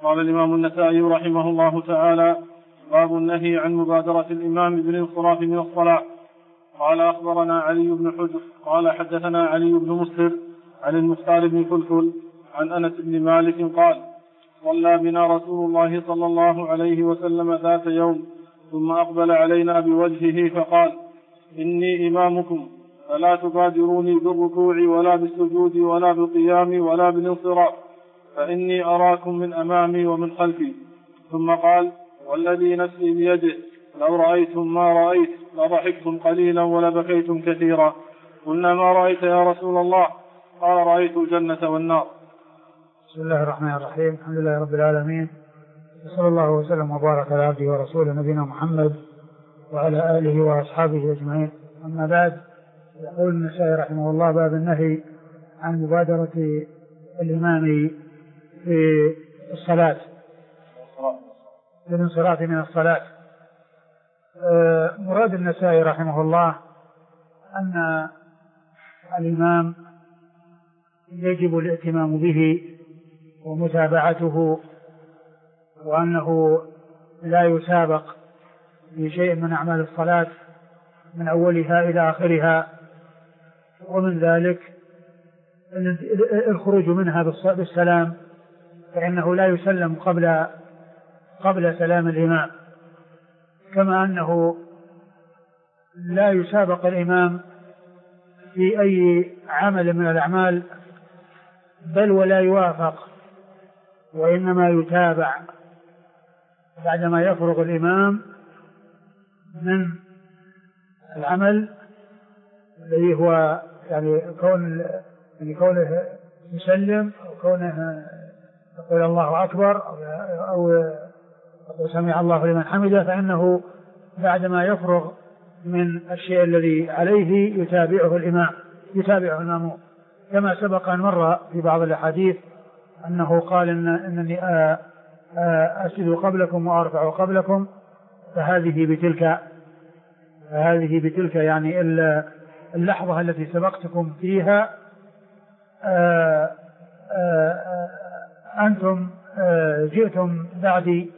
قال الإمام النسائي رحمه الله تعالى: باب النهي عن مبادرة الإمام بالانصراف من الصلاة. قال أخبرنا علي بن حجر قال حدثنا علي بن مسهر عن المختار بن فلفل عن أنس بن مالك قال: صلى بنا رسول الله صلى الله عليه وسلم ذات يوم ثم أقبل علينا بوجهه فقال: إني إمامكم فلا تبادروني بالركوع ولا بالسجود ولا بالقيام ولا بالانصراف، فإني أراكم من أمامي ومن خلفي. ثم قال: والذي نفسي بيده لو رأيتم ما رأيت لضحكتم قليلا ولبكيتم كثيرا. قلنا: ما رأيت يا رسول الله؟ قال: رأيت الجنة والنار. بسم الله الرحمن الرحيم. الحمد لله رب العالمين، وصلى الله وسلم وبارك على عبده ورسوله نبينا محمد وعلى آله وأصحابه أجمعين. أما بعد، يقول النسائي رحمه الله: باب النهي عن مبادرة الإمام في الصلاة بالانصراف من الصلاة. مراد النسائي رحمه الله أن الإمام يجب الاهتمام به ومتابعته، وأنه لا يسابق في شيء من أعمال الصلاة من أولها إلى آخرها، ومن ذلك الخروج منها بالسلام، فإنه لا يسلم قبل سلام الإمام، كما أنه لا يسابق الإمام في أي عمل من الأعمال، بل ولا يوافق، وإنما يتابع بعدما يفرغ الإمام من العمل الذي هو يعني كونه يسلم أو كونه يقول الله أكبر أو يقول سمع الله لمن حمده، فإنه بعدما يفرغ من الشيء الذي عليه يتابعه الإمام، كما سبق أن مر في بعض الأحاديث أنه قال إنني أسجد قبلكم وأرفع قبلكم، فهذه بتلك يعني اللحظة التي سبقتكم فيها أنتم جئتم بعدي،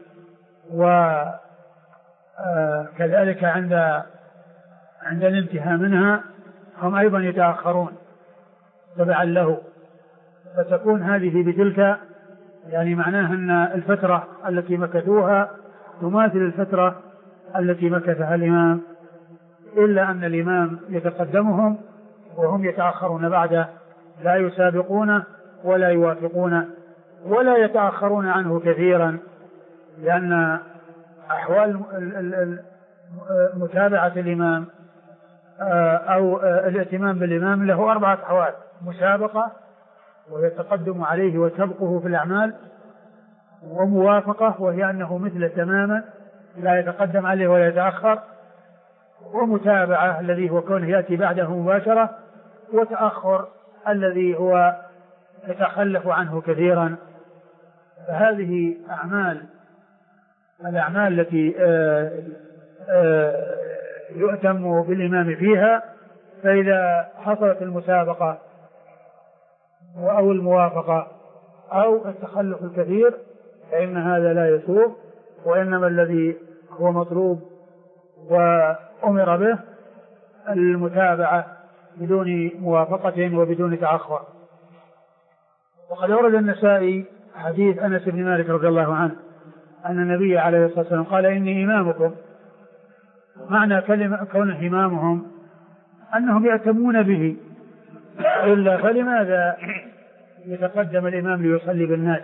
وكذلك عند الانتهاء منها هم أيضا يتأخرون تبعا له، فتكون هذه بتلك، يعني معناها أن الفترة التي مكثوها تماثل الفترة التي مكثها الإمام، إلا أن الإمام يتقدمهم وهم يتأخرون بعده، لا يسابقونه ولا يوافقونه ولا يتأخرون عنه كثيرا، لأن أحوال متابعة الإمام أو الاهتمام بالإمام له 4 أحوال: مسابقة ويتقدم عليه وسبقه في الأعمال، وموافقة وهي أنه مثله تماما لا يتقدم عليه ولا يتأخر، ومتابعة الذي هو كونه يأتي بعده مباشرة، وتأخر الذي هو يتخلف عنه كثيرا. فهذه الأعمال التي يؤتم بالإمام فيها، فإذا حصلت المسابقة أو الموافقة أو التخلف الكثير فإن هذا لا يسوغ، وإنما الذي هو مطلوب وأمر به المتابعة بدون موافقة وبدون تأخر. وقد ورد النسائي حديث أنس بن مالك رضي الله عنه أن النبي عليه الصلاة والسلام قال: إني إمامكم. معنى كونه إمامهم أنهم يأتمون به، إلا فلماذا يتقدم الإمام ليصلي بالناس؟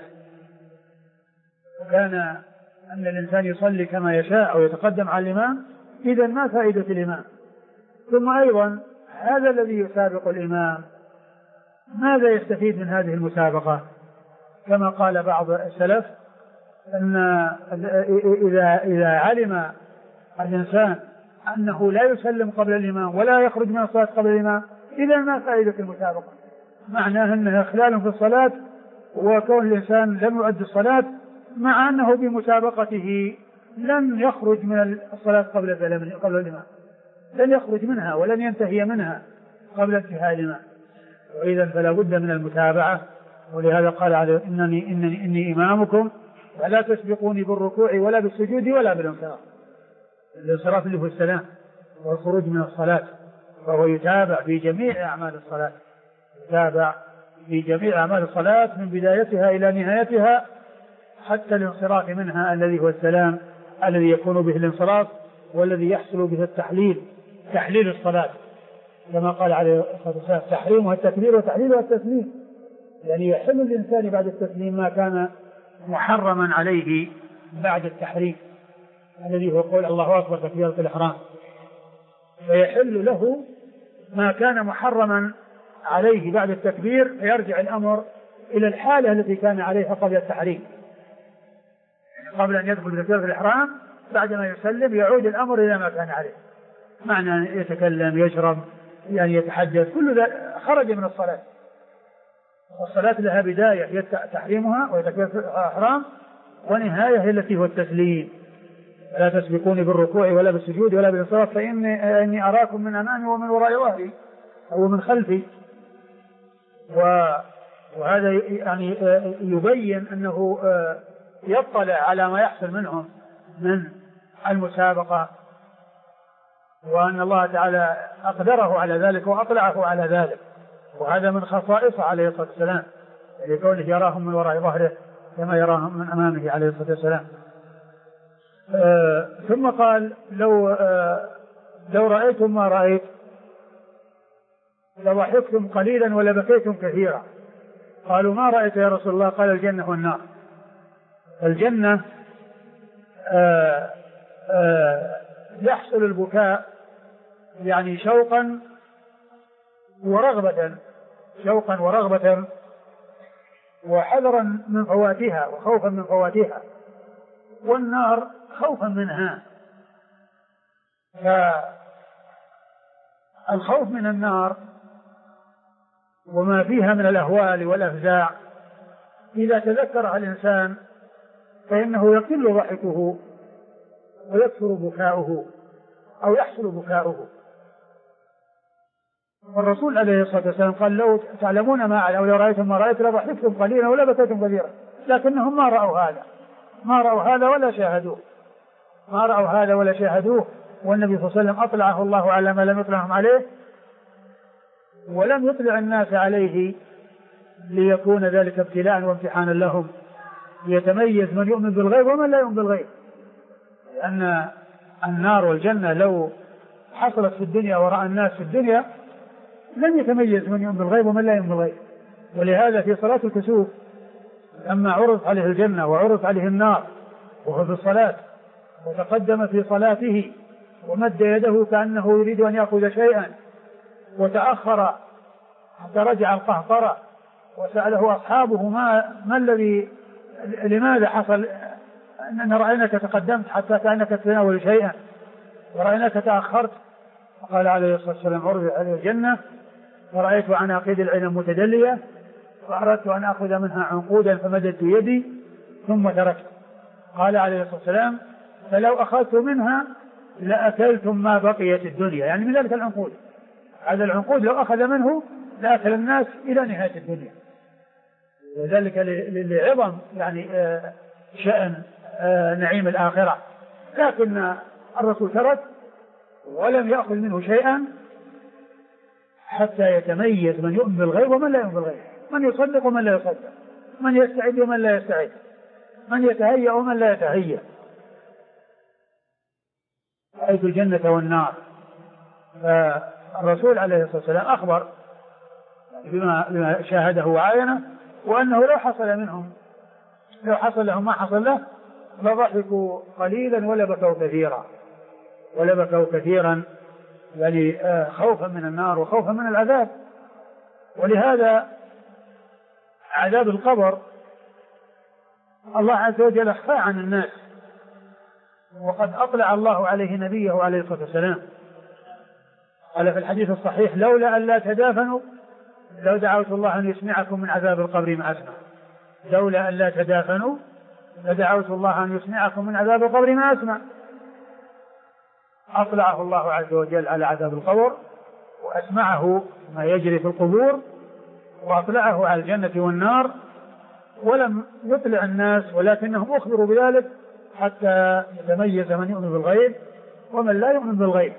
كان أن الإنسان يصلي كما يشاء أو يتقدم على الإمام، إذا ما فائدة الإمام؟ ثم أيضا هذا الذي يسابق الإمام ماذا يستفيد من هذه المسابقة؟ كما قال بعض السلف أن إذا علم الإنسان أنه لا يسلم قبل الإمام ولا يخرج من الصلاة قبل الإمام، إذا ما فائدة المسابقة؟ معناه أنها إخلال في الصلاة، وكون الإنسان لم يؤدي الصلاة مع أنه بمسابقته لن يخرج من الصلاة قبل الإمام، لن يخرج منها ولن ينتهي منها قبل انتهاء الإمام. وإذا فلا بد من المتابعة، ولهذا قال إني إمامكم فلا تسبقوني بالركوع ولا بالسجود ولا بالانصراف. الانصراف اللي هو السلام والخروج من الصلاة، فهو يتابع في جميع أعمال الصلاة، يتابع في جميع أعمال الصلاة من بدايتها إلى نهايتها حتى الانصراف منها الذي هو السلام الذي يكون به الانصراف والذي يحصل به التحليل، تحليل الصلاة كما قال عليه الصلاة والسلام تحريمها التكبير وتحليلها التسليم، يعني يحل الإنسان بعد التسليم ما كان محرما عليه بعد التحريم الذي هو قول الله أكبر تكبيرة الإحرام، فيحل له ما كان محرما عليه بعد التكبير فيرجع الأمر إلى الحالة التي كان عليها قبل التحريم، قبل أن يدخل بتكبيرة الإحرام بعدما يسلم يعود الأمر إلى ما كان عليه، معنى أن يتكلم يشرب يعني يتحدث كل ذلك خرج من الصلاة. الصلاة لها بداية هي تحريمها وتكبيرة الإحرام ونهاية التي هو التسليم. لا تسبقوني بالركوع ولا بالسجود ولا بالانصراف فإني أراكم من أمامي ومن وراء ظهري أو من خلفي. وهذا يعني يبين أنه يطلع على ما يحصل منهم من المسابقة، وأن الله تعالى أقدره على ذلك وأطلعه على ذلك، وهذا من خصائصه عليه الصلاة والسلام لكونه يراهم من وراء ظهره كما يراهم من أمامه عليه الصلاة والسلام. ثم قال لو رأيتم ما رأيت لضحكتم قليلا ولبكيتم كثيرا. قالوا ما رأيت يا رسول الله؟ قال الجنة والنار. الجنة يحصل البكاء يعني شوقا ورغبة وحذرا من فواتها وخوفا من فواتها، والنار خوفا منها. فالخوف من النار وما فيها من الأهوال والأفزاع إذا تذكرها الإنسان فإنه يقل ضحكه ويكثر بكاؤه أو يحصل بكاؤه. والرسول عليه الصلاة والسلام قال لو تعلمون ما أعلم لو رأيتم ما رأيت لضحكتم قليلا ولا بكيتم كثيرا، لكنهم ما رأوا هذا ولا شاهدوه. والنبي صلى الله عليه وسلم أطلعه الله على ما لم يطلعهم عليه ولم يطلع الناس عليه ليكون ذلك ابتلاء وامتحانا لهم، ليتميز من يؤمن بالغيب ومن لا يؤمن بالغيب. لأن النار والجنة لو حصلت في الدنيا ورأى الناس في الدنيا لم يتميز من يؤمن بالغيب ومن لا يؤمن بالغيب. ولهذا في صلاة الكسوف لما عرض عليه الجنة وعرض عليه النار وهو في الصلاة وتقدم في صلاته ومد يده كأنه يريد أن يأخذ شيئا وتأخر حتى رجع القهقرة وسأله أصحابه ما الذي لماذا حصل أن رأيناك تقدمت حتى كأنك تتناول شيئا ورأيناك تأخرت؟ فقال عليه الصلاة والسلام عرض عليه الجنة ورأيت عناقيد العنب متدلية فأردت أن أخذ منها عنقودا فمددت يدي ثم تركت. قال عليه الصلاة والسلام فلو أخذت منها لأكلتم ما بقيت الدنيا، يعني من ذلك العنقود، هذا العنقود لو أخذ منه لأكل الناس إلى نهاية الدنيا. وذلك لعظم يعني شأن نعيم الآخرة، لكن الرسول ترك ولم يأخذ منه شيئا حتى يتميز من يؤمن بالغيب ومن لا يؤمن بالغيب، من يصدق ومن لا يصدق، من يستعد ومن لا يستعد، من يتهيأ ومن لا يتهيأ. رأيت الجنة والنار. فالرسول عليه الصلاة والسلام أخبر بما شاهده وعاينه، وأنه لو حصل لهم ما حصل له لضحكوا قليلا ولا بكوا كثيرا يعني خوفا من النار وخوفا من العذاب. ولهذا عذاب القبر الله عز وجل أخفى عن الناس، وقد أطلع الله عليه نبيه عليه الصلاة والسلام. قال في الحديث الصحيح لولا أن لا تدافنوا لو دعوت الله أن يسمعكم من عذاب القبر ما أسمع. لولا أن لا تدافنوا لدعوت الله أن يسمعكم من عذاب القبر ما أسمع. أطلعه الله عز وجل على عذاب القبر وأسمعه ما يجري في القبور، وأطلعه على الجنة والنار ولم يطلع الناس، ولكنهم أخبروا بذلك حتى يتميز من يؤمن بالغيب ومن لا يؤمن بالغيب.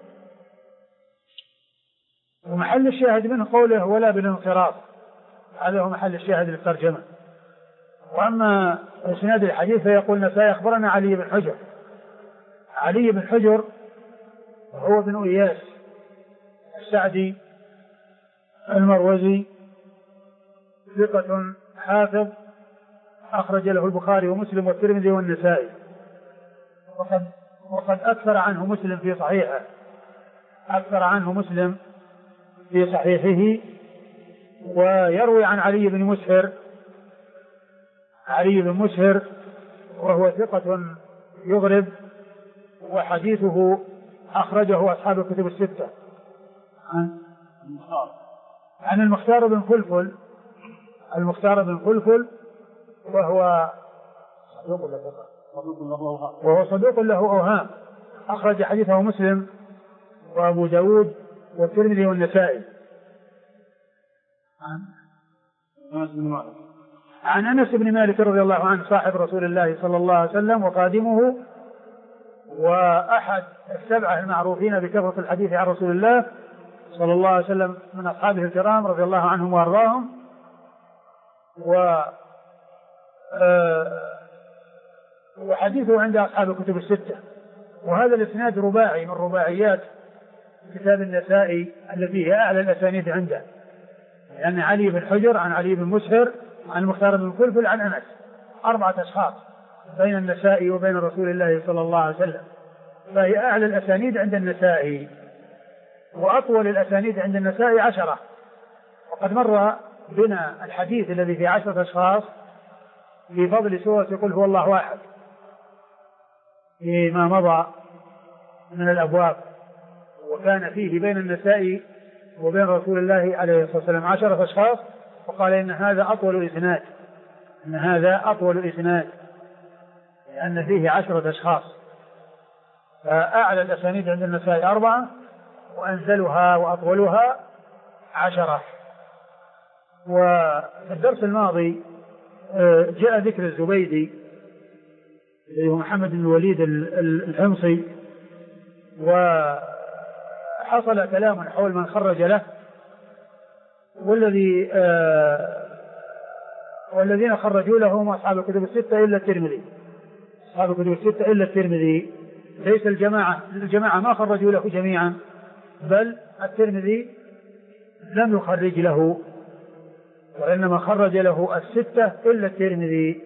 ومحل الشاهد منه قوله ولا بالانصراف، هذا هو محل الشاهد للترجمة. وأما إسناد الحديث فيقول النسائي أخبرنا علي بن حجر. علي بن حجر هو بن إياس السعدي المروزي، ثقة حافظ أخرج له البخاري ومسلم والترمذي والنسائي، وقد أكثر عنه مسلم في صحيحه، أكثر عنه مسلم في صحيحه. ويروي عن علي بن مسهر، علي بن مسهر وهو ثقة يغرب، وحديثه أخرجه أصحاب الكتب الستة. عن المختار بن فلفل، المختار بن فلفل وهو صدوق له أوهام، أخرج حديثه مسلم وأبو داود والترمذي والنسائي. عن أنس بن مالك رضي الله عنه صاحب رسول الله صلى الله عليه وسلم وخادمه، وأحد السبعة المعروفين بكثرة الحديث عن رسول الله صلى الله عليه وسلم من أصحابه الكرام رضي الله عنهم وأرضاهم. وحديثه عند أصحاب الكتب الستة. وهذا الإسناد رباعي من رباعيات كتاب النسائي التي هي أعلى الأسانيد عنده، لأن علي بن حجر عن علي بن مسهر عن المختار بن فلفل عن أنس، 4 أشخاص بين النسائي وبين رسول الله صلى الله عليه وسلم، فهي أعلى الأسانيد عند النسائي، وأطول الأسانيد عند النسائي 10. وقد مر بنا الحديث الذي في 10 أشخاص في فضل سورة يقول هو الله واحد فيما مضى من الأبواب، وكان فيه بين النسائي وبين رسول الله عليه الصلاة والسلام 10 أشخاص، وقال إن هذا أطول إسناد، إن هذا أطول إسناد لأن فيه 10 أشخاص. فأعلى الأسانيد عند النسائي 4، وأنزلها وأطولها 10. وفي الدرس الماضي جاء ذكر الزبيدي محمد بن الوليد الحمصي، وحصل كلام حول من خرج له، والذين خرجوا له هم أصحاب الكتب الستة إلا الترمذي، أصحاب الكتب الستة إلا الترمذي، ليس الجماعة ما خرجوا له جميعا، بل الترمذي لم يخرج له، وإنما خرج له الستة إلا الترمذي.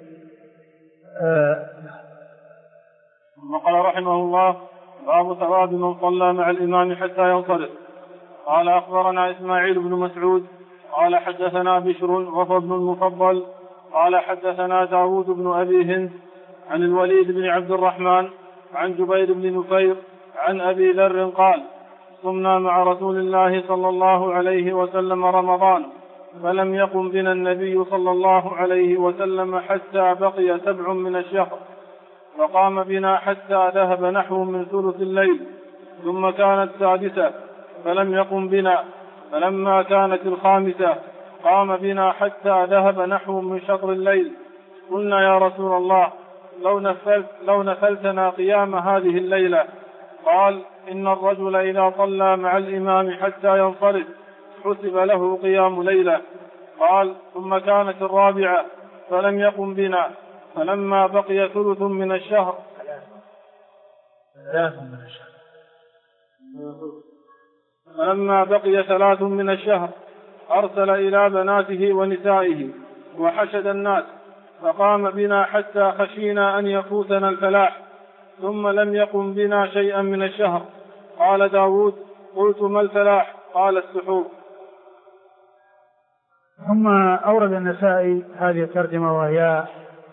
وقال رحمه الله باب ثواب من صلى مع الإمام حتى ينصرف. قال أخبرنا إسماعيل بن مسعود قال حدثنا بشر وهو بن المفضل قال حدثنا داود بن أبي هند عن الوليد بن عبد الرحمن عن جبير بن نفير عن أبي ذر قال صمنا مع رسول الله صلى الله عليه وسلم رمضان، فلم يقم بنا النبي صلى الله عليه وسلم حتى بقي 7 من الشهر، فقام بنا حتى ذهب نحو من ثلث الليل، ثم كانت 6 فلم يقم بنا، فلما كانت 5 قام بنا حتى ذهب نحو من شطر الليل. قلنا يا رسول الله لو نفلتنا قيام هذه الليلة. قال إن الرجل إذا صلى مع الإمام حتى ينصرف حسب له قيام ليلة. قال ثم كانت 4 فلم يقم بنا، فلما بقي 3 من الشهر فلما بقي 3 من الشهر أرسل إلى بناته ونسائه وحشد الناس، فقام بنا حتى خشينا أن يفوتنا الفلاح، ثم لم يقم بنا شيئا من الشهر. قال داود قلت ما الفلاح؟ قال السحور. ثم أورد النسائي هذه الترجمة وهي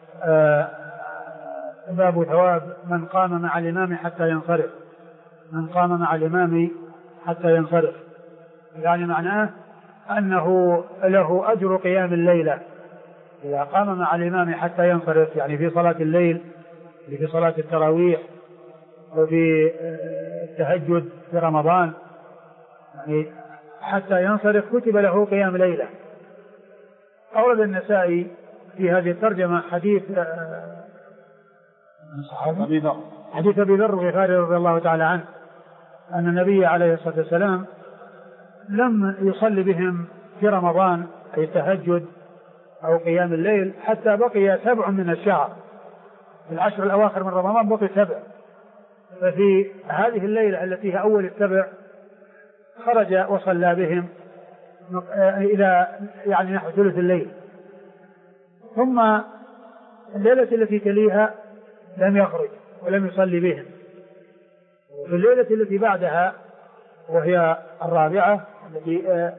باب ثواب من قام مع الإمام حتى ينصرف، من قام مع الإمام حتى ينصرف، يعني معناه أنه له أجر قيام الليلة إذا قام مع الإمام حتى ينصرف، يعني في صلاة الليل، في صلاة التراويح، وفي التهجد في رمضان، يعني حتى ينصرف كتب له قيام ليلة. أورد النسائي في هذه الترجمة حديث حديث أبي ذر الغفاري رضي الله تعالى عنه أن النبي عليه الصلاة والسلام لم يصلي بهم في رمضان أي التهجد أو قيام الليل حتى بقي 7 من الشهر. في العشر الأواخر من رمضان بقي 7، ففي هذه الليلة التي هي أول 7 خرج وصلى بهم إلى يعني نحو ثلث الليل، ثم الليلة التي تليها لم يخرج ولم يصلي بهم. وفي الليلة التي بعدها وهي الرابعة التي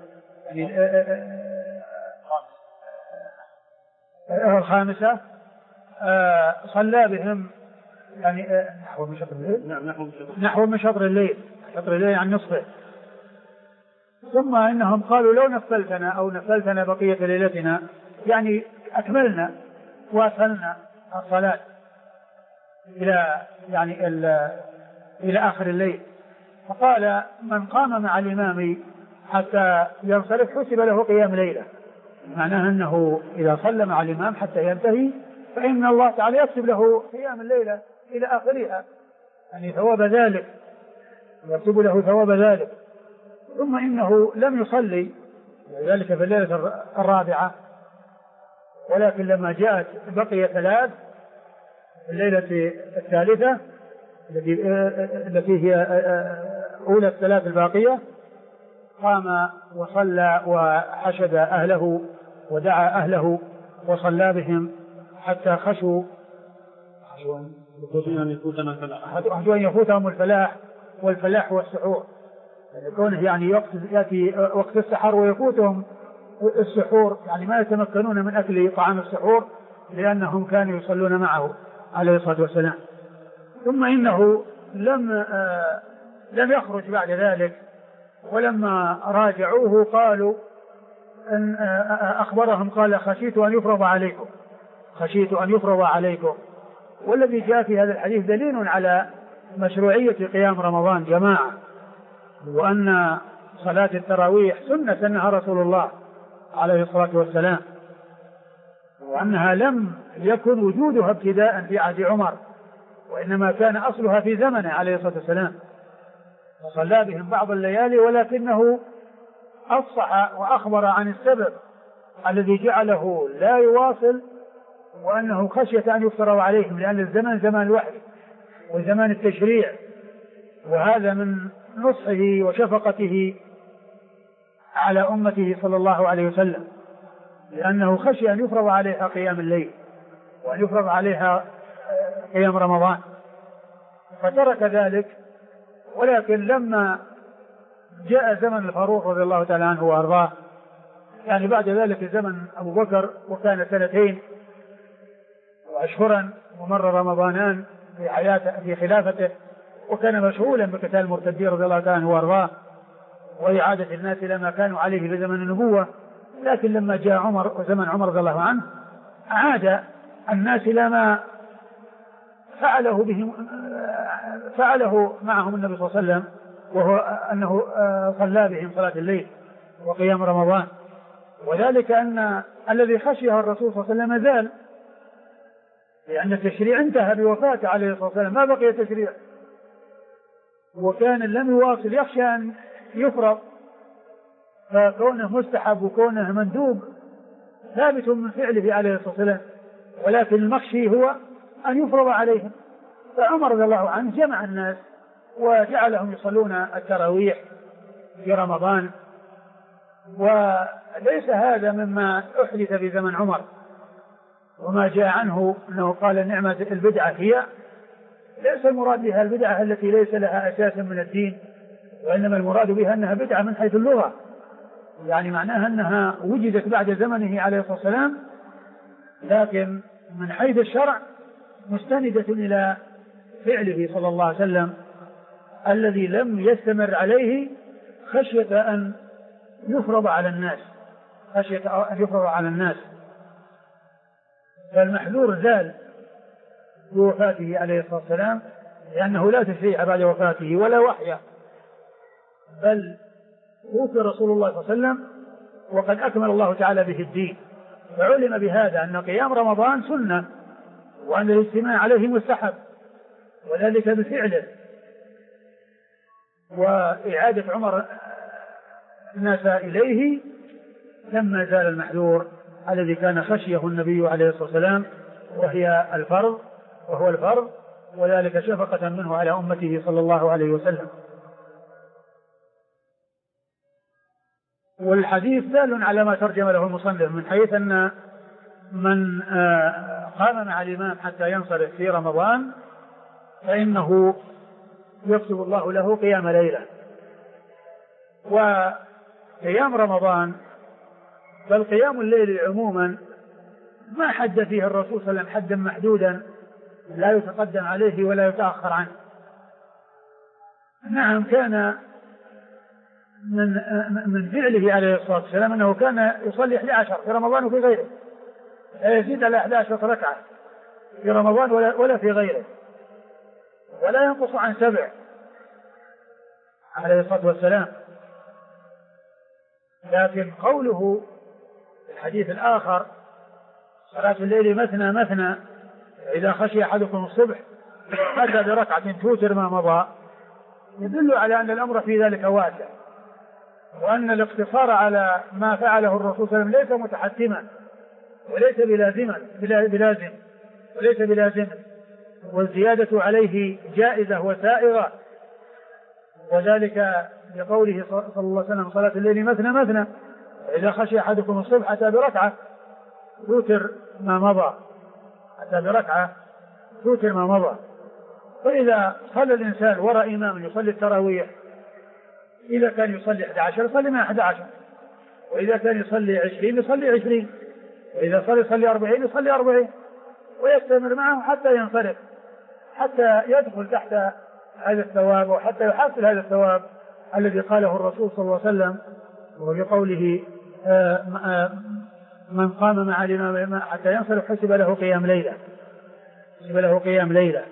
الخامسة صلى بهم يعني نحو من شطر الليل. نحو من شطر الليل، شطر الليل عن نصفه. ثم إنهم قالوا لو نفلتنا أو نفلتنا بقية ليلتنا يعني أكملنا واصلنا الصلاة إلى يعني إلى آخر الليل. فقال من قام مع الإمام حتى ينصرف حسب له قيام ليلة، معناه أنه إذا صلى مع الإمام حتى ينتهي فإن الله تعالى يكتب له قيام الليلة إلى آخرها، يعني ثواب ذلك، يكتب له ثواب ذلك. ثم إنه لم يصلي ذلك في الليلة الرابعة، ولكن لما جاءت بقي 3 الليلة الثالثة التي هي أولى 3 الباقية قام وصلى وحشد أهله ودعا أهله وصلى بهم حتى خشوا أن يفوتهم الفلاح، والفلاح هو السحور، كونه يعني يأتي وقت السحر ويفوتهم السحور، يعني ما يتمكنون من أكل طعام السحور لأنهم كانوا يصلون معه عليه الصلاة والسلام. ثم إنه لم يخرج بعد ذلك، ولما راجعوه قالوا أن أخبرهم قال خشيت أن يفرض عليكم. والذي جاء في هذا الحديث دليل على مشروعية قيام رمضان جماعة، وأن صلاة التراويح سنها رسول الله عليه الصلاة والسلام، وأنها لم يكن وجودها ابتداء في عهد عمر، وإنما كان أصلها في زمنه عليه الصلاة والسلام، وصلى بهم بعض الليالي، ولكنه أفصح وأخبر عن السبب الذي جعله لا يواصل، وأنه خشية أن يفترض عليهم، لأن الزمن زمان الوحي وزمان التشريع، وهذا من نصحه وشفقته على أمته صلى الله عليه وسلم، لأنه خشي أن يفرض عليها قيام الليل وأن يفرض عليها قيام رمضان، فترك ذلك. ولكن لما جاء زمن الفاروق رضي الله تعالى عنه وأرضاه، يعني بعد ذلك زمن أبو بكر، وكان 2 وأشهرا ومر رمضانان في خلافته، وكان مشغولا بقتال المرتدين رضي الله تعالى عنه وأرضاه وإعادة الناس إلى ما كانوا عليه في زمن النبوة. لكن لما جاء عمر وزمن عمر رضي الله عنه أعاد الناس إلى ما فعله معهم النبي صلى الله عليه وسلم، وهو أنه صلى بهم صلاة الليل وقيام رمضان. وذلك أن الذي خشيه الرسول صلى الله عليه وسلم زال، لأن التشريع انتهى بوفاته عليه الصلاة والسلام، ما بقي تشريع، وكان لم يواصل يخشى أن يفرض، فكونه مستحب وكونه مندوب ثابت من فعله عليه الصلاة والسلام، ولكن المخشي هو أن يفرض عليهم. فعمر رضي الله عنه جمع الناس وجعلهم يصلون التراويح في رمضان، وليس هذا مما أحدث في زمن عمر، وما جاء عنه أنه قال نعمة البدعة هي، ليس المراد بها البدعة التي ليس لها أساس من الدين، وإنما المراد بها أنها بدعة من حيث اللغة، يعني معناها أنها وجدت بعد زمنه عليه الصلاة والسلام، لكن من حيث الشرع مستندة إلى فعله صلى الله عليه وسلم الذي لم يستمر عليه خشية أن يفرض على الناس، فالمحذور زال بوفاته عليه الصلاة والسلام، لأنه لا تشريع بعد وفاته ولا وحي، بل توفي رسول الله صلى الله عليه وسلم وقد أكمل الله تعالى به الدين، فعلم بهذا أن قيام رمضان سنة وأن الاجتماع عليه مستحب، وذلك بفعله وإعادة عمر الناس إليه لما زال المحذور الذي كان خشيه النبي عليه الصلاة والسلام وهو الفرض، وذلك شفقة منه على أمته صلى الله عليه وسلم. والحديث دال على ما ترجم له المصنف من حيث أن من قام مع الإمام حتى ينصرف في رمضان فإنه يكتب الله له قيام ليلة. وقيام رمضان بل قيام الليل عموما ما حد فيه الرسول صلى الله عليه وسلم حدا محدودا لا يتقدم عليه ولا يتأخر عنه. نعم كان من فعله عليه الصلاة والسلام أنه كان يصلي 11 في رمضان وفي غيره، لا يزيد على 11 ركعة في رمضان ولا في غيره، ولا ينقص عن 7 عليه الصلاة والسلام. لكن قوله في الحديث الآخر صلاة الليل مثنى مثنى إذا خشي أحدكم الصبح أتى بركعة توتر ما مضى، يدل على أن الأمر في ذلك واسع، وأن الاقتصار على ما فعله الرسول صلى الله عليه وسلم ليس متحتما وليس بلازم، والزيادة عليه جائزة وسائغة، وذلك لقوله صلى الله عليه وسلم صلاة الليل مثنى مثنى إذا خشي أحدكم الصبح أتى بركعة توتر ما مضى. فإذا صلى الإنسان وراء إمام يصلي التراويح، إذا كان يصلي 11 يصلي مع 11، وإذا كان يصلي 20 يصلي 20، وإذا يصلي 40 يصلي 40، ويستمر معه حتى ينصرف، حتى يدخل تحت هذا الثواب وحتى يحصل هذا الثواب الذي قاله الرسول صلى الله عليه وسلم وبقوله من قام مع الإمام حتى ينصرف حسب له قيام ليلة.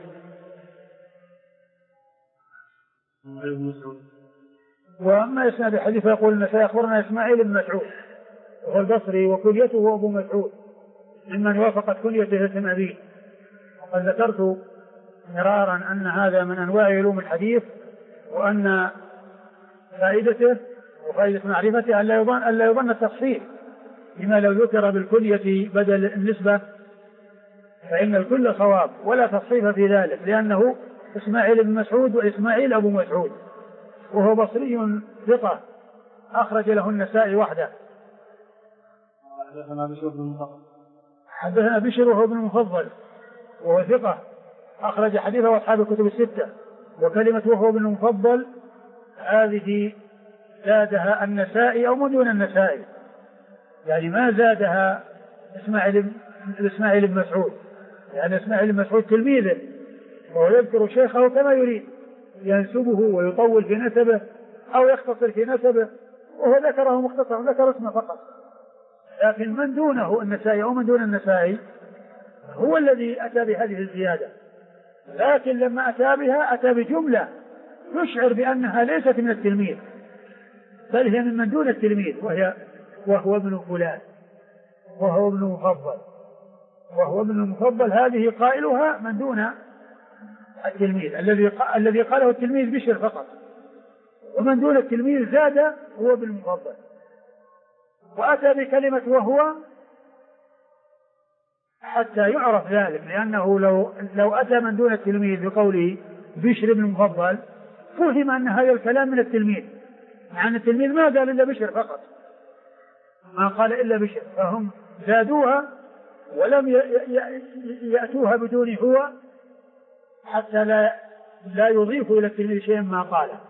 وأما يسمع بحديث يقول أن سيخبرنا إسماعيل بن مسعود وهو البصري وكنيته أبو مسعود ممن وافقت كنيته اسم أبيه، وقد ذكرت مرارا أن هذا من أنواع علوم الحديث، وأن فائدته وفائدة معرفته ألا يظن التفصيل، لما لو ذكر بالكنية بدل النسبة فإن الكل صواب ولا تصحيف في ذلك، لأنه إسماعيل بن مسعود وإسماعيل أبو مسعود، وهو بصري ثقة أخرج له النسائي وحده. حدثنا بشر وهو ابن المفضل وهو ثقة أخرج حديثه أصحاب الكتب الستة. وكلمة وهو ابن المفضل هذه زادها النسائي أو من دون النسائي، يعني ما زادها إسماعيل بن مسعود، لأن إسماعيل بن مسعود تلميذه وهو يذكر شيخه كما يريد، ينسبه ويطول في نسبه أو يختصر في نسبه، وهو ذكره مختصر، ذكر اسمه فقط. لكن من دونه النسائي أو من دون النسائي هو الذي أتى بهذه الزيادة، لكن لما أتى بها أتى بجملة تشعر بأنها ليست من التلميذ بل هي من دون التلميذ، وهو ابن فلان وهو ابن المفضل هذه قائلها من دون التلميذ، الذي قاله التلميذ بشر فقط، ومن دون التلميذ زاد هو ابن المفضل، وأتى بكلمة وهو حتى يعرف ذلك، لأنه لو أتى من دون التلميذ بقوله بشر ابن المفضل فهم أن هذا الكلام من التلميذ، مع أن التلميذ ما قال إلا بشر فقط، ما قال إلا بشر، فهم زادوها ولم يأتوها بدون هو حتى لا يضيفوا إلى التلميذ شيئا ما قاله،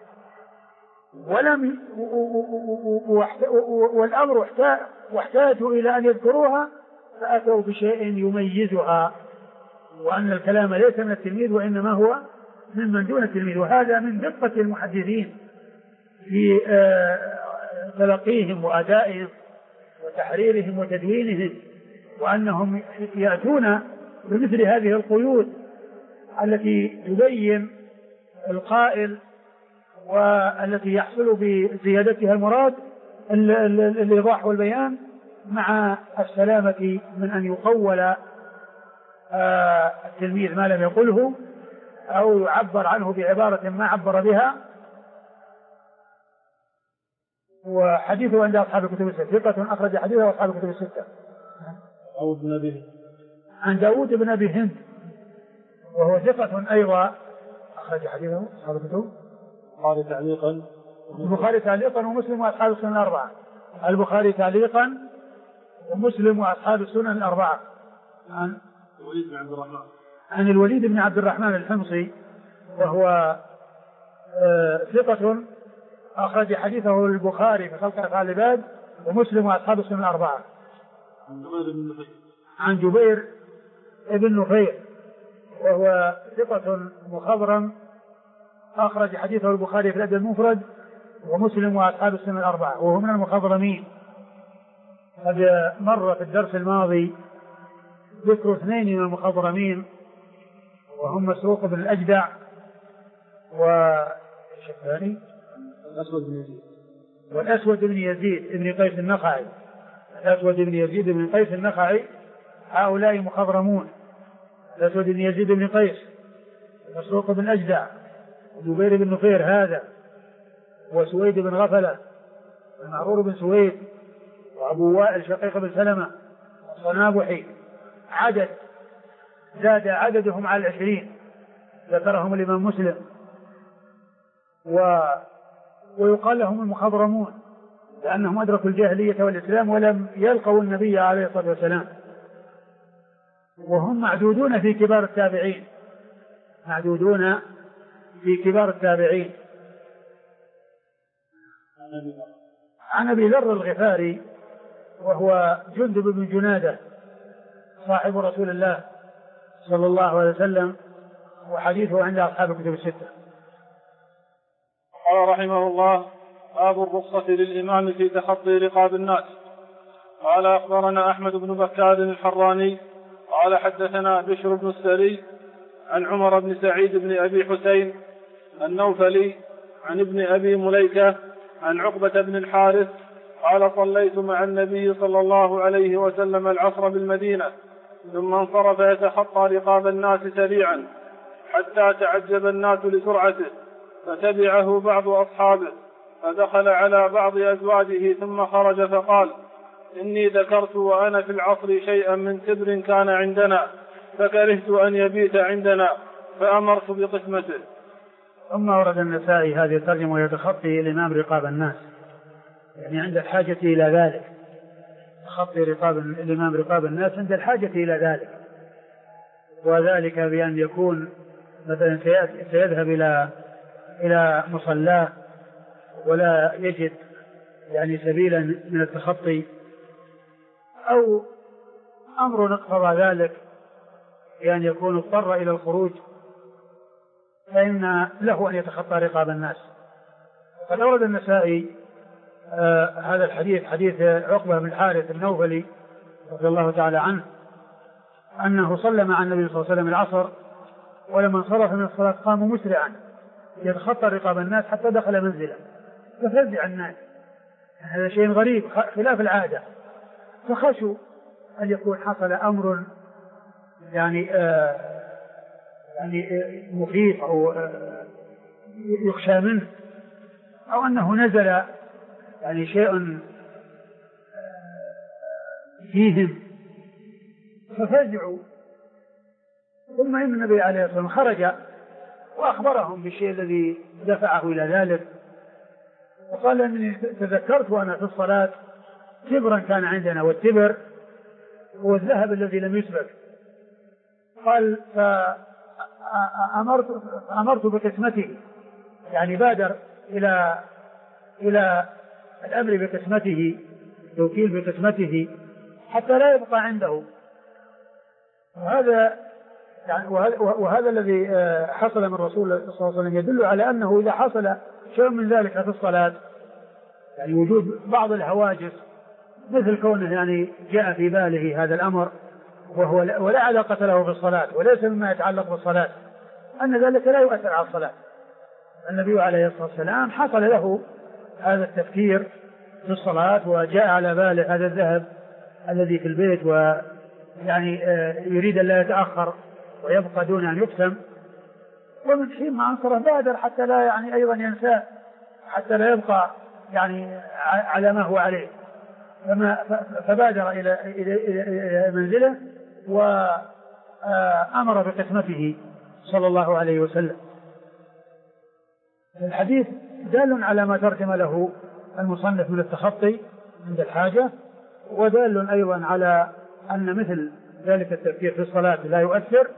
والأمر واحتاجوا إلى أن يذكروها فأتوا بشيء يميزها، وأن الكلام ليس من التلميذ وإنما هو من دون التلميذ. وهذا من دقة المحدثين في تلقيهم وأدائهم وتحريرهم وتدوينهم، وأنهم يأتون بمثل هذه القيود التي تبين القائل والتي يحصل بزيادتها المراد الإيضاح والبيان، مع السلامة من أن يقول التلميذ ما لم يقله أو يعبر عنه بعبارة ما عبر بها. وحديثه عند أصحاب الكتب الستة، ثقة أخرج حديثه أصحاب الكتب الستة. عن داود بن أبي هند وهو ثقة أيضا أخرج حديثه أصحاب الكتب البخاري تعليقا ومسلم وأصحاب السنن الأربعة. البخاري تعليقا ومسلم وأصحاب السنن الأربعة. عن الوليد بن عبد الرحمن الحمصي وهو ثقة أخرج حديثه البخاري في خلق أفعال العباد ومسلم وأصحاب السنن الأربعة. عن جبير بن نفير وهو ثقة مخضرم أخرج حديثه البخاري في الأدب المفرد ومسلم وأصحاب السنن الأربعة وهو من المخضرمين. قد مر في الدرس الماضي ذكر اثنين من المخضرمين وهم مسروق بن الأجدع والأسود بن يزيد بن قيس النخعي. الأسود بن يزيد بن قيس النخعي هؤلاء مخضرمون. الأسود بن يزيد بن قيس، مسروق بن الأجدع، جبير بن نفير هذا، وسويد بن غفلة، المعرور بن سويد، وأبو وائل شقيق بن سلمة، والصنابحي. عدد زاد عددهم على 20 ذكرهم الإمام مسلم. ويقال لهم المخضرمون لأنهم أدركوا الجاهلية والإسلام ولم يلقوا النبي عليه الصلاة والسلام، وهم معدودون في كبار التابعين، معدودون في كبار التابعين. عن أبي ذر الغفاري وهو جندب بن جنادة صاحب رسول الله صلى الله عليه وسلم، وحديثه عند أصحاب الكتب الستة. قال رحمه الله: باب الرخصة للإمام في تخطي رقاب الناس. قال أخبرنا أحمد بن بكار الحراني قال حدثنا بشر بن السري عن عمر بن سعيد بن أبي حسين النوفلي عن ابن أبي مليكة عن عقبة بن الحارث قال: صليت مع النبي صلى الله عليه وسلم العصر بالمدينة، ثم انصرف يتخطى رقاب الناس سريعا حتى تعجب الناس لسرعته، فتبعه بعض أصحابه، فدخل على بعض أزواجه ثم خرج فقال: إني ذكرت وأنا في العصر شيئا من تبر كان عندنا، فكرهت أن يبيت عندنا، فأمرت بقسمته. ثم ورد النسائي هذه الترجمة ويتخطي الإمام رقاب الناس، يعني عند الحاجة إلى ذلك، تخطي الإمام رقاب الناس عند الحاجة إلى ذلك، وذلك بأن يكون مثلا سيذهب إلى مصلاه ولا يجد يعني سبيلا من التخطي، أو أمر اقتضى ذلك بأن يكون اضطر إلى الخروج، فإن له أن يتخطى رقاب الناس. قد أورد النسائي هذا الحديث، حديث عقبة بن الحارث النوفلي رضي الله تعالى عنه، أنه صلى مع النبي صلى الله عليه وسلم العصر، ولما انصرف من الصلاة قام مسرعا يتخطى رقاب الناس حتى دخل منزله، ففزع الناس. هذا شيء غريب خلاف العادة، فخشوا أن يكون حصل أمر يعني مخيف أو يخشى منه، أو أنه نزل يعني شيء فيهم ففزعوا. ثم إن النبي عليه الصلاة والسلام خرج وأخبرهم بالشيء الذي دفعه إلى ذلك، وقال: إني تذكرت وأنا في الصلاة تبرا كان عندنا، والتبر هو الذهب الذي لم يسبك. قال: فأمرت بقسمته، يعني بادر إلى الأمر بقسمته، توكيل بقسمته حتى لا يبقى عنده. وهذا الذي حصل من رسول الله صلى الله عليه وسلم يدل على أنه إذا حصل شيء من ذلك في الصلاة، يعني وجود بعض الهواجس مثل كونه يعني جاء في باله هذا الأمر ولا علاقة له بالصلاة وليس مما يتعلق بالصلاة، أن ذلك لا يؤثر على الصلاة. النبي عليه الصلاة والسلام حصل له هذا التفكير في الصلاة وجاء على باله هذا الذهب الذي في البيت ويعني يريد أن لا يتأخر ويبقى دون أن يقسم، ومن حين ما أنصره بادر حتى لا يعني أيضا ينسى، حتى لا يبقى يعني على ما هو عليه، فبادر إلى منزله وأمر بقسمته صلى الله عليه وسلم. الحديث دال على ما ترجم له المصنف من التخطي عند الحاجة، ودال أيضا على أن مثل ذلك التفكير في الصلاة لا يؤثر،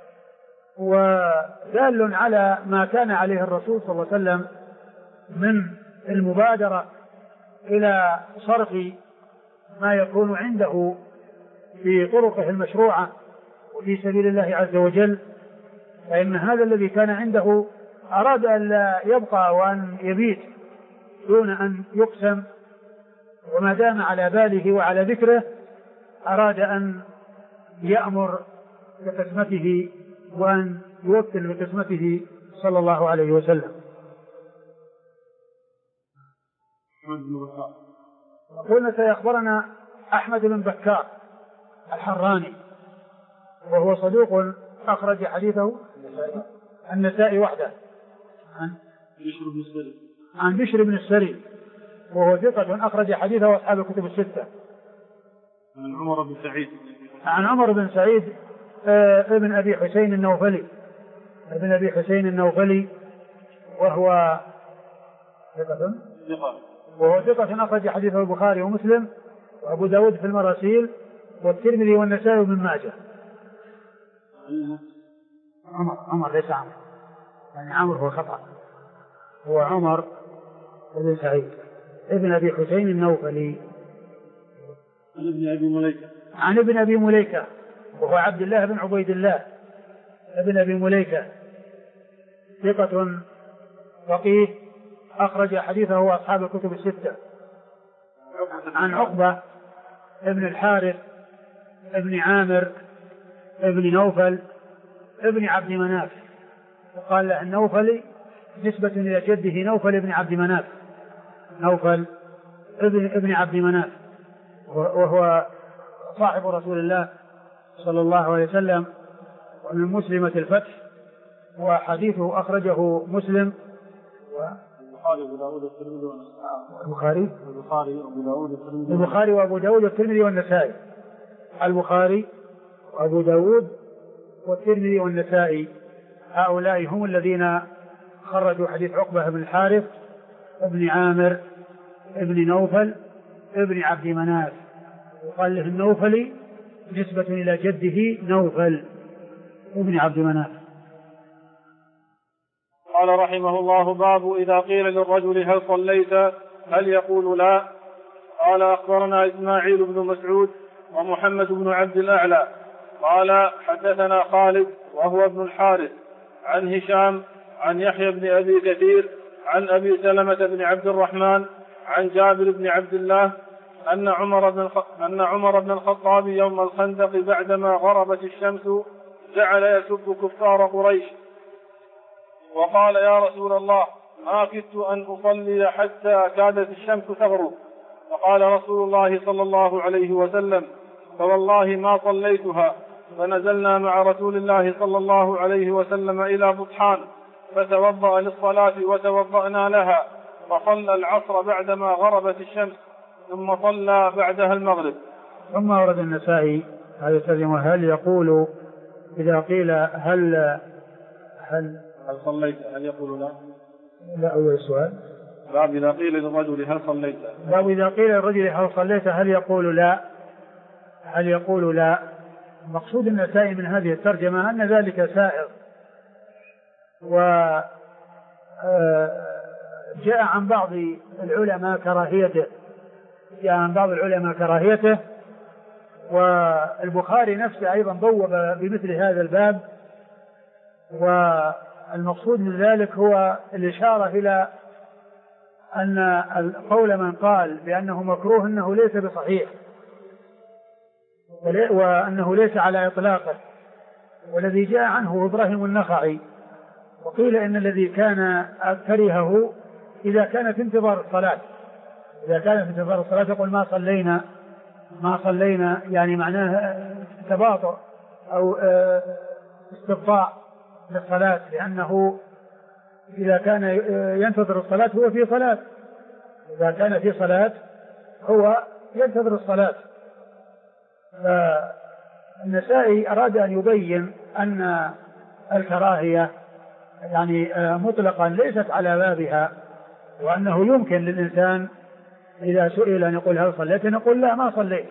ودال على ما كان عليه الرسول صلى الله عليه وسلم من المبادرة إلى صرف ما يكون عنده في طرقه المشروعة وفي سبيل الله عز وجل، فإن هذا الذي كان عنده أراد أن لا يبقى وأن يبيت دون أن يقسم، وما دام على باله وعلى ذكره أراد أن يأمر بقسمته وأن يوكل بقسمته صلى الله عليه وسلم. قلنا سيخبرنا أحمد بن بكار الحراني، وهو صدوق أخرج حديثه النسائي وحده، عن بشر بن السري وهو ثقة أخرج حديثه أصحاب الكتب الستة. عن عمر بن سعيد، عن عمر بن سعيد ابن أبي حسين النوفلي، ابن أبي حسين النوفلي، وهو ثقة أخرج حديثه البخاري ومسلم وأبو داود في المراسيل والترمذي والنسائي وابن ماجه. عمر ليس عمر، يعني عمر هو خطأ، هو عمر بن سعيد ابن أبي حسين النوفلي عن ابن أبي مليكة وهو عبد الله بن عبيد الله ابن أبي مليكة، ثقة فقيه أخرج حديثه أصحاب الكتب الستة. عن عقبة ابن الحارث ابن عامر ابن نوفل ابن عبد مناف، وقال له النوفلي نسبة إلى جده نوفل ابن عبد مناف، نوفل ابن عبد مناف، وهو صاحب رسول الله صلى الله عليه وسلم ومن مسلمة الفتح، وحديثه أخرجه مسلم البخاري وأبو داود والترمذي والنسائي. البخاري وأبو داود والترمذي والنسائي، هؤلاء هم الذين خرجوا حديث عقبة بن الحارث ابن عامر ابن نوفل ابن عبد مناف، وقال له النوفلي نسبة إلى جده نوفل ابن عبد مناف. قال رحمه الله: باب إذا قيل للرجل هل صليت هل يقول لا؟ قال: أخبرنا إسماعيل بن مسعود ومحمد بن عبد الأعلى قال: حدثنا خالد وهو ابن الحارث عن هشام عن يحيى بن أبي كثير عن أبي سلمة بن عبد الرحمن عن جابر بن عبد الله أن عمر بن الخطاب يوم الخندق بعدما غربت الشمس جعل يسب كفار قريش وقال: يا رسول الله، ما كدت أن أصلي حتى كادت الشمس تغرب. فقال رسول الله صلى الله عليه وسلم: فوالله ما صليتها. فنزلنا مع رسول الله صلى الله عليه وسلم إلى بطحان فتوضأ للصلاة وتوضأنا لها، فصلى العصر بعدما غربت الشمس ثم صلى بعدها المغرب. ثم ورد النسائي هذا الترجمة: هل يقول إذا قيل هل صليت هل يقول لا؟ لا، أول سؤال. باب إذا قيل للرجل هل صليت. باب إذا قيل للرجل هل صليت هل يقول لا؟ هل يقول لا؟ مقصود النسائي من هذه الترجمة أن ذلك سائغ، وجاء عن بعض العلماء كراهيته، والبخاري نفسه أيضا بوب بمثل هذا الباب، والمقصود من ذلك هو الإشارة إلى أن قول من قال بأنه مكروه أنه ليس بصحيح، وأنه ليس على إطلاقه، والذي جاء عنه إبراهيم النخعي، وقيل إن الذي كان كرهه إذا كان في انتظار الصلاة، يقول ما ما صلينا يعني معناه تباطؤ أو استبطاء للصلاة، لأنه إذا كان ينتظر الصلاة هو في صلاة، إذا كان في صلاة هو ينتظر الصلاة. فالنسائي أراد أن يبين أن الكراهية يعني مطلقا ليست على بابها، وأنه يمكن للإنسان إذا سئل أن يقول هل صليت نقول لا ما صليت،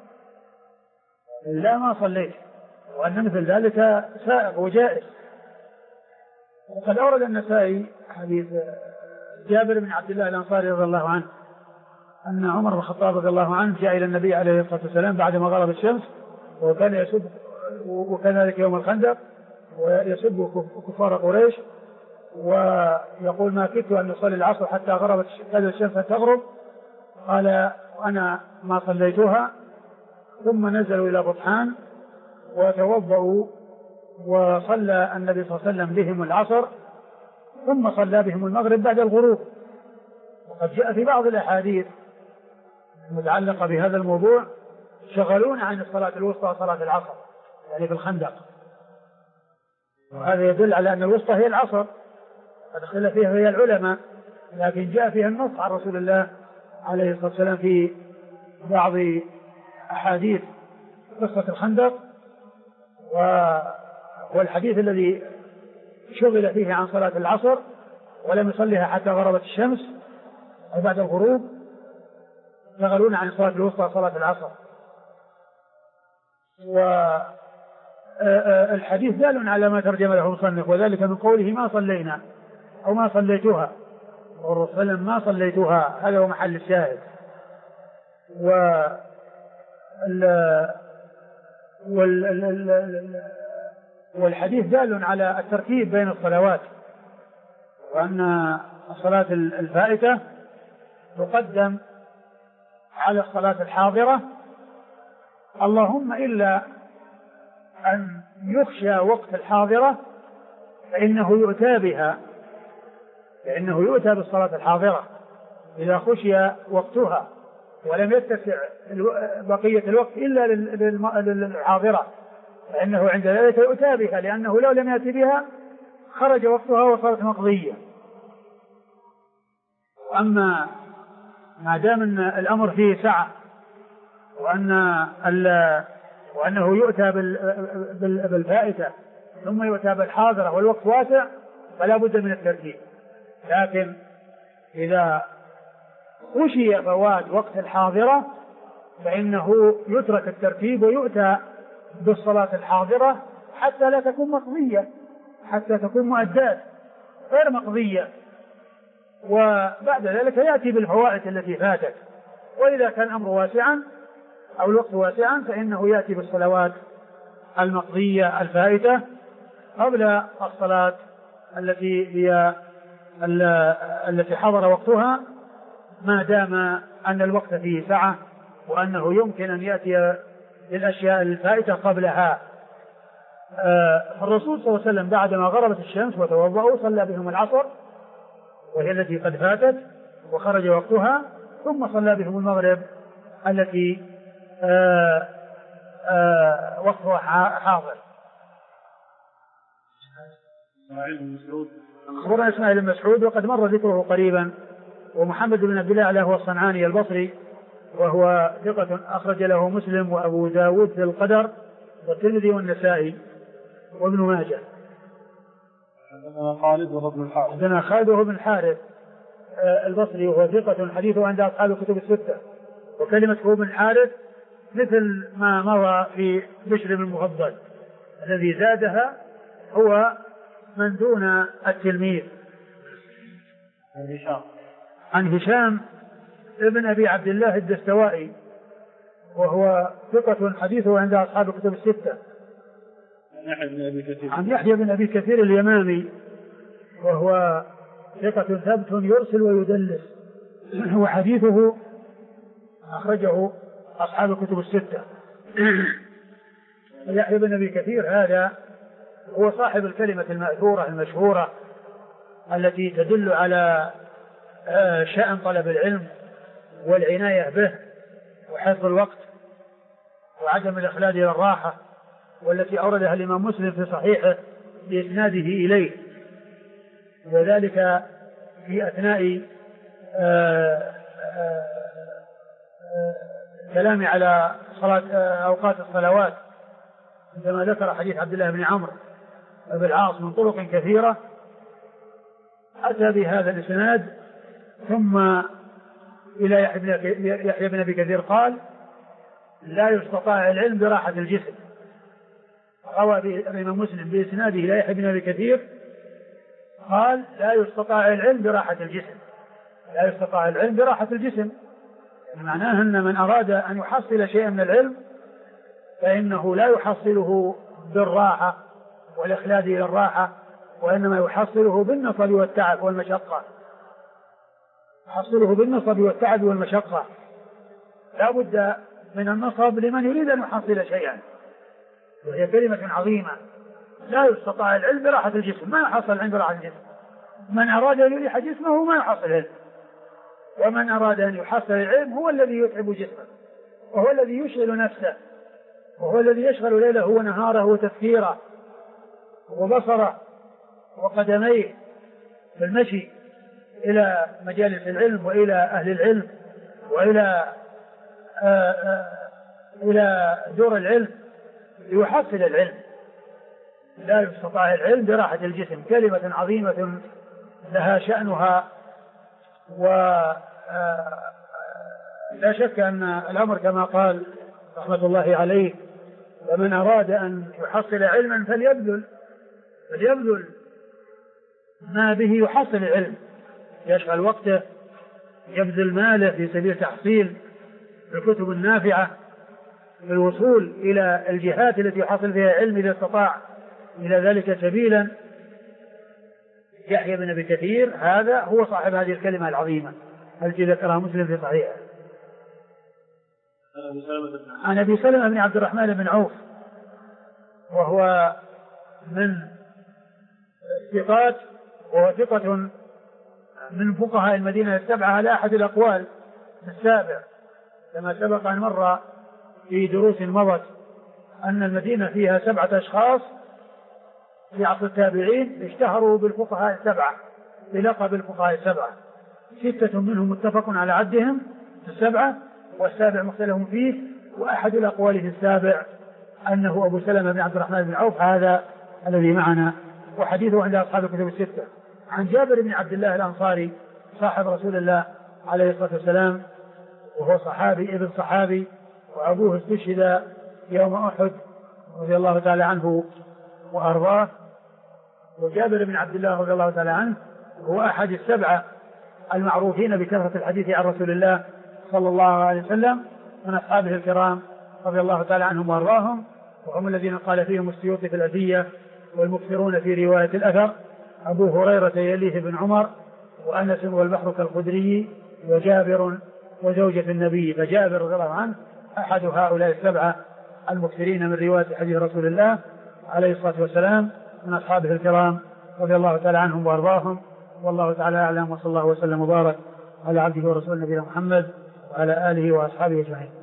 لا ما صليت، وأن مثل ذلك سائغ وجائز. وقد أورد النسائي حديث جابر بن عبد الله الأنصاري رضي الله عنه أن عمر بن الخطاب رضي الله عنه جاء إلى النبي عليه الصلاة والسلام بعدما غرب الشمس، وكان يسب، وكذلك يوم الخندق، ويسب كفار قريش، ويقول ما كدت أن نصلي العصر حتى غربت الشمس تغرب، قال وأنا ما صليتها. ثم نزلوا إلى بطحان وتوضأوا، وصلى النبي صلى الله عليه وسلم بهم العصر، ثم صلى بهم المغرب بعد الغروب. وقد جاء في بعض الأحاديث المتعلقة بهذا الموضوع شغلون عن الصلاة الوسطى صلاة العصر يعني في الخندق، وهذا يدل على أن الوسطى هي العصر، قد اختلف فيها هي العلماء، لكن جاء فيها النص عن رسول الله عليه الصلاة والسلام في بعض أحاديث قصة الخندق. والحديث الذي شغل فيه عن صلاة العصر ولم يصليها حتى غربت الشمس أو بعد الغروب شغلون عن صلاة الوسطى صلاة العصر. والحديث دال على ما ترجم له المصنف، وذلك من قوله ما صلينا أو ما صليتها، والرسول ما صليتها، هذا هو محل الشاهد. والحديث دال على الترتيب بين الصلوات، وأن الصلاة الفائتة تقدم على الصلاة الحاضرة، اللهم إلا أن يخشى وقت الحاضرة فإنه يؤتى بها، فإنه يؤتى بالصلاة الحاضرة إذا خشي وقتها ولم يتسع بقية الوقت إلا للحاضرة، فإنه عند ذلك يؤتى بها، لأنه لو لم يأتي بها خرج وقتها وصارت مقضية. أما ما دام أن الأمر فيه سعة وأنه يؤتى بالفائتة ثم يؤتى بالحاضرة والوقت واسع فلا بد من الترتيب. لكن إذا خشي فوات وقت الحاضرة فإنه يترك الترتيب ويؤتى بالصلاة الحاضرة حتى لا تكون مقضية، حتى تكون مؤداة غير مقضية، وبعد ذلك يأتي بالفوائد التي فاتت. وإذا كان الأمر واسعا أو الوقت واسعا فإنه يأتي بالصلوات المقضية الفائتة قبل الصلاة التي هي التي حضر وقتها، ما دام أن الوقت فيه سعة وأنه يمكن أن يأتي للأشياء الفائتة قبلها. الرسول صلى الله عليه وسلم بعدما غربت الشمس وتوضأوا صلى بهم العصر وهي التي قد فاتت وخرج وقتها، ثم صلى بهم المغرب التي وقتها حاضر. أخبرنا إسماعيل بن مسعود وقد مر ذكره قريبا، ومحمد بن عبد الله هو الصنعاني البصري وهو ثقة أخرج له مسلم وأبو داود في القدر والترمذي والنسائي وابن ماجه. حدثنا خالد وهو بن الحارث البصري وهو ثقة حديثه عند أصحاب الكتب الستة. وكلمة هو بن الحارث مثل ما مضى في بشر بن المفضل، الذي زادها هو من دون التلميذ. عن هشام ابن أبي عبد الله الدستوائي وهو ثقة حديثه عند أصحاب الكتب الستة. عن يحيى بن أبي كثير اليمامي وهو ثقة ثبت يرسل ويدلس، وحديثه أخرجه أصحاب الكتب الستة. يحيى بن أبي كثير هذا هو صاحب الكلمة المأثورة المشهورة التي تدل على شأن طلب العلم والعناية به وحفظ الوقت وعدم الإخلاد إلى الراحة، والتي أوردها الإمام مسلم في صحيحه بإسناده إليه، وذلك في أثناء كلام على أوقات الصلوات، عندما ذكر حديث عبد الله بن عمرو بن العاص من طرق كثيرة، أتى بهذا الإسناد ثم إلى يحيى بن أبي كثير قال: لا يستطاع العلم براحة الجسم. روى الإمام مسلم بإسناده إلى يحيى بن أبي كثير قال: لا يستطاع العلم براحة الجسم. لا يستطاع العلم براحة الجسم، يعني معناه أن من أراد أن يحصل شيئا من العلم فإنه لا يحصله بالراحة والإخلاد إلى الراحة، وإنما يحصله بالنصب والتعب والمشقة. يحصله بالنصب والتعب والمشقة. لا بد من النصب لمن يريد أن يحصل شيئا، وهي كلمة عظيمة. لا يستطاع العلم براحة الجسم، ما يحصل العلم براحة الجسم. من أراد أن يريح جسمه ما يحصل العلم، ومن أراد أن يحصل العلم هو الذي يتعب جسمه، وهو الذي يشغل نفسه، وهو الذي يشغل ليله ونهاره وتفكيره وبصره وقدميه بالمشي إلى مجالس العلم وإلى أهل العلم إلى دور العلم ليحصل العلم. لا يستطاع العلم براحة الجسم، كلمة عظيمة لها شأنها، ولا شك أن الأمر كما قال رحمة الله عليه: ومن أراد أن يحصل علما فليبذل ما به يحصل العلم، يشغل وقته، يبذل ماله في سبيل تحصيل الكتب النافعة، الوصول إلى الجهات التي يحصل فيها علم إذا استطاع إلى ذلك سبيلا. يحيى بن أبي كثير هذا هو صاحب هذه الكلمة العظيمة التي ذكرها مسلم في صحيحه. عن أبي سلمة بن عبد الرحمن بن عوف، وهو من ثقات، وهو ثقة من فقهاء المدينة السبعة على أحد الأقوال السابع، كما سبق أن مر في دروس مضت أن المدينة فيها 7 أشخاص في عصر التابعين اشتهروا بالفقهاء السبعة، بلقب الفقهاء السبعة. 6 منهم متفق على عدهم 7، والسابع مختلف فيه، وأحد الأقوال في السابع أنه أبو سلمة بن عبد الرحمن بن عوف هذا الذي معنا، وحديثه عند أصحاب الكتب الستة. عن جابر بن عبد الله الأنصاري صاحب رسول الله عليه الصلاة والسلام، وهو صحابي ابن صحابي، وأبوه استشهد يوم أحد رضي الله تعالى عنه وأرضاه. وجابر بن عبد الله رضي الله تعالى عنه هو أحد 7 المعروفين بكثرة الحديث عن رسول الله صلى الله عليه وسلم من أصحابه الكرام رضي الله تعالى عنهم وأرضاهم، وهم الذين قال فيهم السيوطي في الأدية والمكثرون في رواية الأثر: أبو هريرة يليه بن عمر، وأنس والبحر كالخدري، وجابر وزوجة النبي. فجابر رضي الله عنه أحد هؤلاء 7 المكثرين من رواية حديث رسول الله عليه الصلاة والسلام من أصحابه الكرام رضي الله تعالى عنهم وأرضاهم. والله تعالى أعلم، وصلى الله وسلم وبارك على عبده ورسوله نبينا محمد وعلى آله وأصحابه أجمعين.